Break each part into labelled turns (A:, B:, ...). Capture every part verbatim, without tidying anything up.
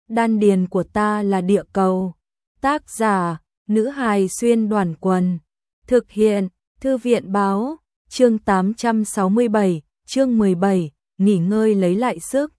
A: Đan điền của ta là địa cầu. Tác giả, nữ hài xuyên đoàn quần. Thực hiện, thư viện báo, chương tám trăm sáu mươi bảy, chương mười bảy, nghỉ ngơi lấy lại sức.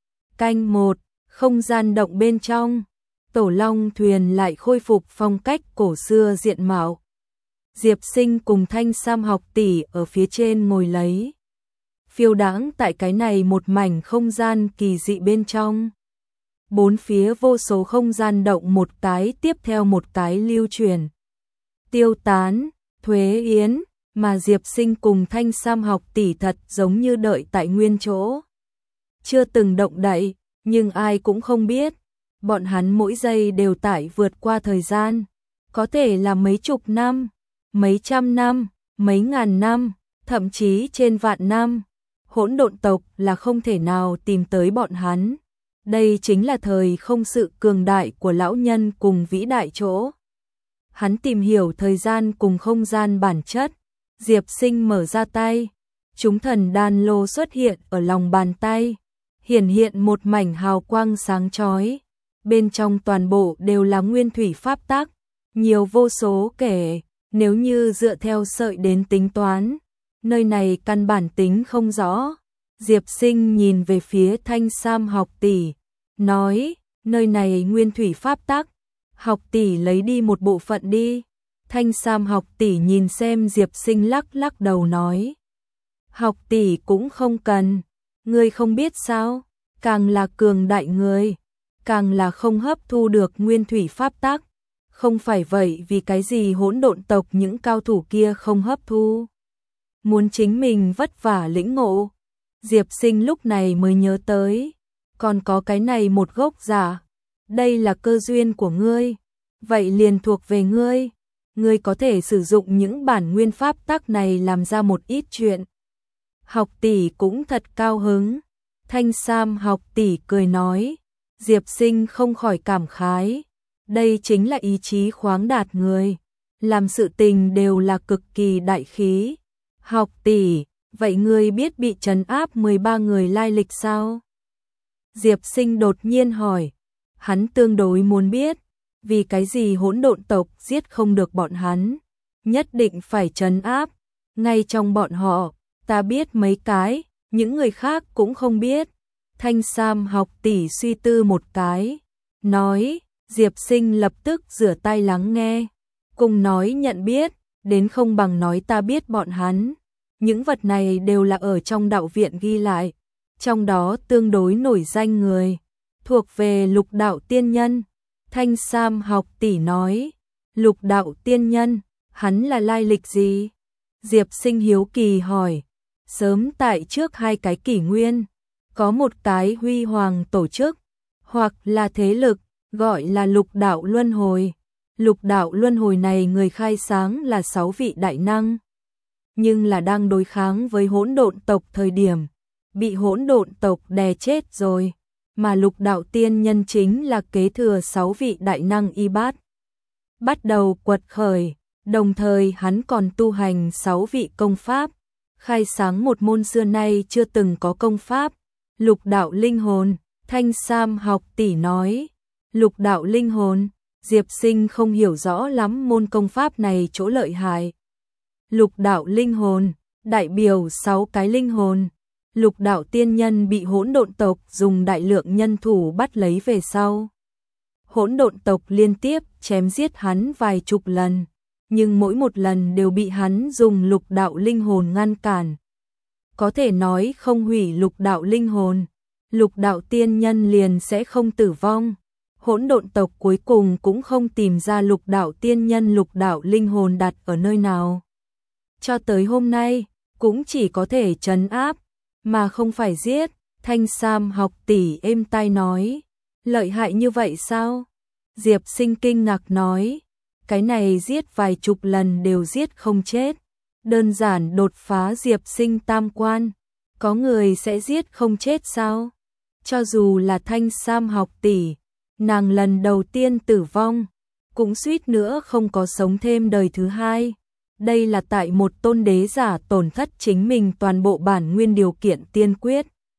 A: Canh một, không gian động bên trong. Tổ Long thuyền lại khôi phục phong cách cổ xưa diện mạo. Diệp Sinh cùng Thanh Sam học tỷ ở phía trên ngồi lấy. Phiêu đãng tại cái này một mảnh không gian kỳ dị bên trong. Bốn phía vô số không gian động một cái tiếp theo một cái lưu truyền. Tiêu tán, Thuế Yến, mà Diệp Sinh cùng Thanh Sam học tỷ thật giống như đợi tại nguyên chỗ. Chưa từng động đậy, nhưng ai cũng không biết. Bọn hắn mỗi giây đều tải vượt qua thời gian. Có thể là mấy chục năm, mấy trăm năm, mấy ngàn năm, thậm chí trên vạn năm. Hỗn độn tộc là không thể nào tìm tới bọn hắn. Đây chính là thời không sự cường đại của lão nhân cùng vĩ đại chỗ. Hắn tìm hiểu thời gian cùng không gian bản chất. Diệp Sinh mở ra tay. Chúng thần đan lô xuất hiện ở lòng bàn tay. Hiển hiện một mảnh hào quang sáng chói. Bên trong toàn bộ đều là nguyên thủy pháp tắc. Nhiều vô số kể, nếu như dựa theo sợi đến tính toán. Nơi này căn bản tính không rõ. Diệp Sinh nhìn về phía Thanh Sam học tỷ. Nói, nơi này nguyên thủy pháp tắc. Học tỷ lấy đi một bộ phận đi. Thanh Sam học tỷ nhìn xem Diệp Sinh lắc lắc đầu nói. Học tỷ cũng không cần. Ngươi không biết sao. Càng là cường đại người, càng là không hấp thu được nguyên thủy pháp tắc. Không phải vậy vì cái gì hỗn độn tộc những cao thủ kia không hấp thu. Muốn chính mình vất vả lĩnh ngộ. Diệp Sinh lúc này mới nhớ tới. Còn có cái này một gốc giả. Đây là cơ duyên của ngươi. Vậy liền thuộc về ngươi. Ngươi có thể sử dụng những bản nguyên pháp tắc này làm ra một ít chuyện. Học tỷ cũng thật cao hứng. Thanh Sam học tỷ cười nói. Diệp Sinh không khỏi cảm khái. Đây chính là ý chí khoáng đạt người. Làm sự tình đều là cực kỳ đại khí. Học tỷ, vậy ngươi biết bị trấn áp mười ba người lai lịch sao? Diệp Sinh đột nhiên hỏi. Hắn tương đối muốn biết. Vì cái gì hỗn độn tộc giết không được bọn hắn. Nhất định phải trấn áp. Ngay trong bọn họ, ta biết mấy cái. Những người khác cũng không biết. Thanh Sam học tỷ suy tư một cái. Nói, Diệp Sinh lập tức rửa tay lắng nghe. Cùng nói nhận biết, đến không bằng nói ta biết bọn hắn. Những vật này đều là ở trong đạo viện ghi lại. Trong đó tương đối nổi danh người. Thuộc về lục đạo tiên nhân. Thanh Sam học tỷ nói. Lục đạo tiên nhân, hắn là lai lịch gì? Diệp Sinh hiếu kỳ hỏi. Sớm tại trước hai cái kỷ nguyên, có một cái huy hoàng tổ chức, hoặc là thế lực, gọi là lục đạo luân hồi. Lục đạo luân hồi này người khai sáng là sáu vị đại năng, nhưng là đang đối kháng với hỗn độn tộc thời điểm, bị hỗn độn tộc đè chết rồi, mà lục đạo tiên nhân chính là kế thừa sáu vị đại năng y bát. Bắt đầu quật khởi, đồng thời hắn còn tu hành sáu vị công pháp. Khai sáng một môn xưa nay chưa từng có công pháp, lục đạo linh hồn. Thanh Sam học tỷ nói. Lục đạo linh hồn, Diệp Sinh không hiểu rõ lắm môn công pháp này chỗ lợi hại. Lục đạo linh hồn, đại biểu sáu cái linh hồn. Lục đạo tiên nhân bị hỗn độn tộc dùng đại lượng nhân thủ bắt lấy về sau. Hỗn độn tộc liên tiếp chém giết hắn vài chục lần. Nhưng mỗi một lần đều bị hắn dùng lục đạo linh hồn ngăn cản. Có thể nói không hủy lục đạo linh hồn, lục đạo tiên nhân liền sẽ không tử vong. Hỗn độn tộc cuối cùng cũng không tìm ra lục đạo tiên nhân lục đạo linh hồn đặt ở nơi nào. Cho tới hôm nay, cũng chỉ có thể trấn áp, mà không phải giết. Thanh Sam học tỷ êm tai nói. Lợi hại như vậy sao? Diệp Sinh kinh ngạc nói. Cái này giết vài chục lần đều giết không chết. Đơn giản đột phá Diệp Sinh tam quan. Có người sẽ giết không chết sao? Cho dù là Thanh Sam học tỷ, nàng lần đầu tiên tử vong, cũng suýt nữa không có sống thêm đời thứ hai. Đây là tại một tôn đế giả tổn thất chính mình toàn bộ bản nguyên điều kiện tiên quyết.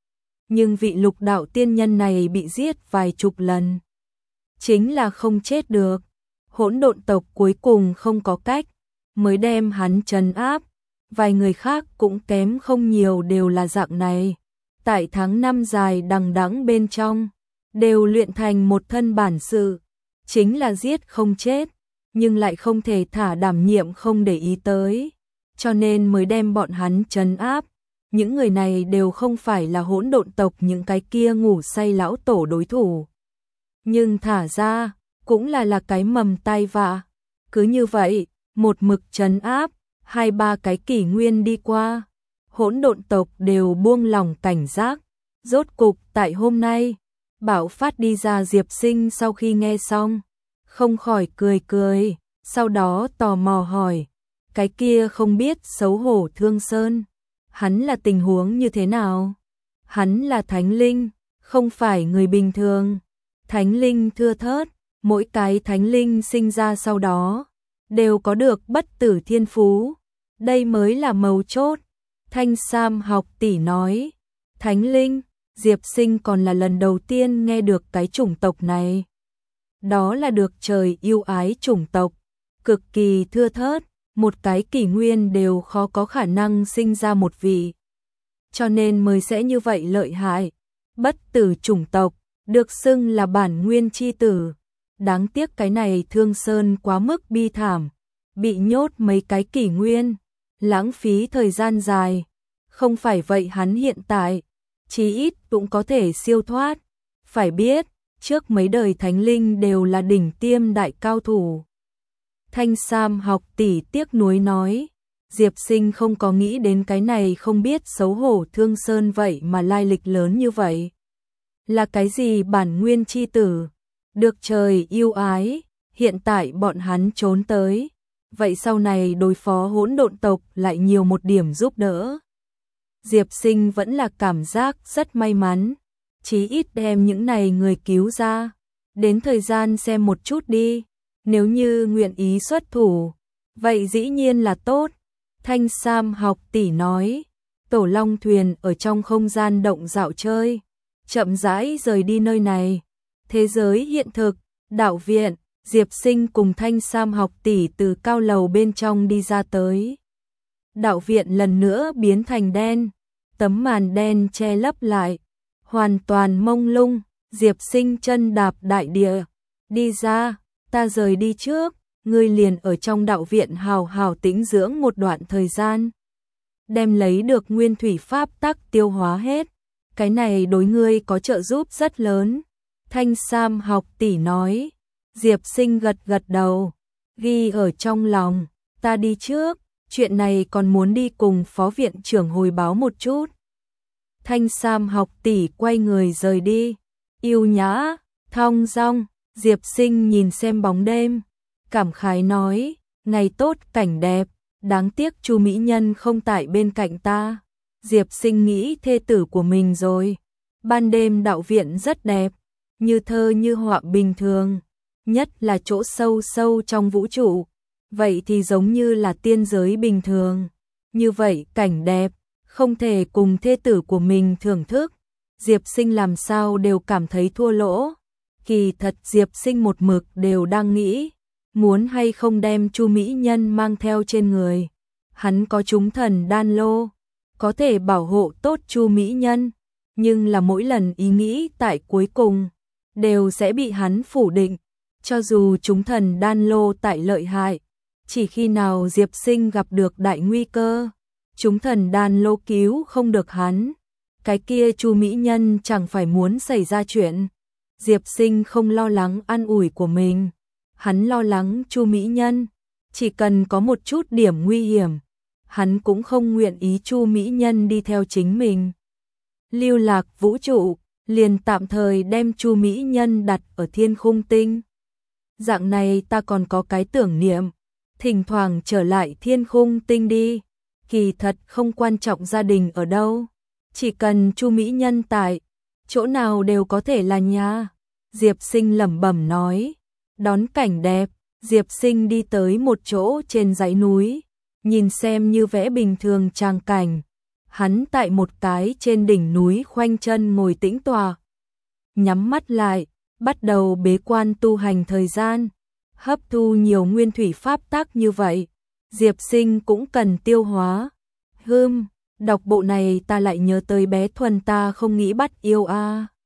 A: nhưng vị lục đạo tiên nhân này bị giết vài chục lần. Chính là không chết được. Hỗn độn tộc cuối cùng không có cách, mới đem hắn trấn áp. Vài người khác cũng kém không nhiều đều là dạng này. Tại tháng năm dài đằng đẵng bên trong, đều luyện thành một thân bản sự, chính là giết không chết, nhưng lại không thể thả đảm nhiệm không để ý tới, cho nên mới đem bọn hắn trấn áp. Những người này đều không phải là hỗn độn tộc những cái kia ngủ say lão tổ đối thủ. Nhưng thả ra, cũng là là cái mầm tai vạ. Cứ như vậy, một mực trấn áp, hai ba cái kỷ nguyên đi qua, hỗn độn tộc đều buông lòng cảnh giác. Rốt cục tại hôm nay, bạo phát đi ra. Diệp Sinh sau khi nghe xong, không khỏi cười cười, sau đó tò mò hỏi, cái kia không biết xấu hổ Thương Sơn, hắn là tình huống như thế nào? Hắn là thánh linh, không phải người bình thường. Thánh linh thưa thớt, mỗi cái thánh linh sinh ra sau đó, đều có được bất tử thiên phú. Đây mới là mấu chốt. Thanh Sam học tỷ nói, thánh linh, Diệp Sinh còn là lần đầu tiên nghe được cái chủng tộc này. Đó là được trời yêu ái chủng tộc, cực kỳ thưa thớt, một cái kỷ nguyên đều khó có khả năng sinh ra một vị. Cho nên mới sẽ như vậy lợi hại. Bất tử chủng tộc, được xưng là bản nguyên chi tử. Đáng tiếc cái này Thương Sơn quá mức bi thảm, bị nhốt mấy cái kỷ nguyên, lãng phí thời gian dài. Không phải vậy hắn hiện tại, chí ít cũng có thể siêu thoát. Phải biết, trước mấy đời thánh linh đều là đỉnh tiêm đại cao thủ. Thanh Sam học tỷ tiếc nuối nói, Diệp Sinh không có nghĩ đến cái này không biết xấu hổ Thương Sơn vậy mà lai lịch lớn như vậy. Là cái gì bản nguyên chi tử, được trời yêu ái, hiện tại bọn hắn trốn tới. Vậy sau này đối phó hỗn độn tộc lại nhiều một điểm giúp đỡ. Diệp Sinh vẫn là cảm giác rất may mắn, chí ít đem những này người cứu ra. Đến thời gian xem một chút đi, nếu như nguyện ý xuất thủ, vậy dĩ nhiên là tốt. Thanh Sam học tỷ nói, tổ long thuyền ở trong không gian động dạo chơi, chậm rãi rời đi nơi này. Thế giới hiện thực, đạo viện, Diệp Sinh cùng Thanh Sam học tỷ từ cao lầu bên trong đi ra tới. Đạo viện lần nữa biến thành đen, tấm màn đen che lấp lại, hoàn toàn mông lung. Diệp Sinh chân đạp đại địa, đi ra, ta rời đi trước, ngươi liền ở trong đạo viện hào hào tĩnh dưỡng một đoạn thời gian. Đem lấy được nguyên thủy pháp tắc tiêu hóa hết, cái này đối ngươi có trợ giúp rất lớn. Thanh Sam học tỷ nói. Diệp Sinh gật gật đầu, ghi ở trong lòng, ta đi trước, chuyện này còn muốn đi cùng phó viện trưởng hồi báo một chút. Thanh Sam học tỷ quay người rời đi, yêu nhã, thong dong. Diệp Sinh nhìn xem bóng đêm, cảm khái nói, ngày tốt cảnh đẹp, đáng tiếc Chu mỹ nhân không tại bên cạnh ta. Diệp Sinh nghĩ thê tử của mình rồi. Ban đêm đạo viện rất đẹp, như thơ như họa bình thường, nhất là chỗ sâu sâu trong vũ trụ, vậy thì giống như là tiên giới bình thường. Như vậy cảnh đẹp, không thể cùng thê tử của mình thưởng thức, Diệp Sinh làm sao đều cảm thấy thua lỗ. Kỳ thật Diệp Sinh một mực đều đang nghĩ, muốn hay không đem Chu mỹ nhân mang theo trên người. Hắn có chúng thần đan lô, có thể bảo hộ tốt Chu mỹ nhân, nhưng là mỗi lần ý nghĩ tại cuối cùng đều sẽ bị hắn phủ định. Cho dù chúng thần đan lô tại lợi hại, chỉ khi nào Diệp Sinh gặp được đại nguy cơ, chúng thần đan lô cứu không được hắn, cái kia Chu mỹ nhân chẳng phải muốn xảy ra chuyện. Diệp Sinh không lo lắng an ủi của mình, hắn lo lắng Chu mỹ nhân. Chỉ cần có một chút điểm nguy hiểm, hắn cũng không nguyện ý Chu mỹ nhân đi theo chính mình. Lưu lạc vũ trụ, liền tạm thời đem Chu mỹ nhân đặt ở Thiên Khung Tinh. Dạng này ta còn có cái tưởng niệm, thỉnh thoảng trở lại Thiên Khung Tinh đi. Kỳ thật không quan trọng gia đình ở đâu, chỉ cần Chu mỹ nhân tại, chỗ nào đều có thể là nhà. Diệp Sinh lẩm bẩm nói. Đón cảnh đẹp, Diệp Sinh đi tới một chỗ trên dãy núi, nhìn xem như vẽ bình thường tràng cảnh. hắn tại một cái trên đỉnh núi khoanh chân ngồi tĩnh tọa, nhắm mắt lại, bắt đầu bế quan tu hành thời gian, hấp thu nhiều nguyên thủy pháp tắc như vậy, Diệp Sinh cũng cần tiêu hóa. Hừm, đọc bộ này ta lại nhớ tới bé Thuần ta không nghĩ bắt yêu a. À.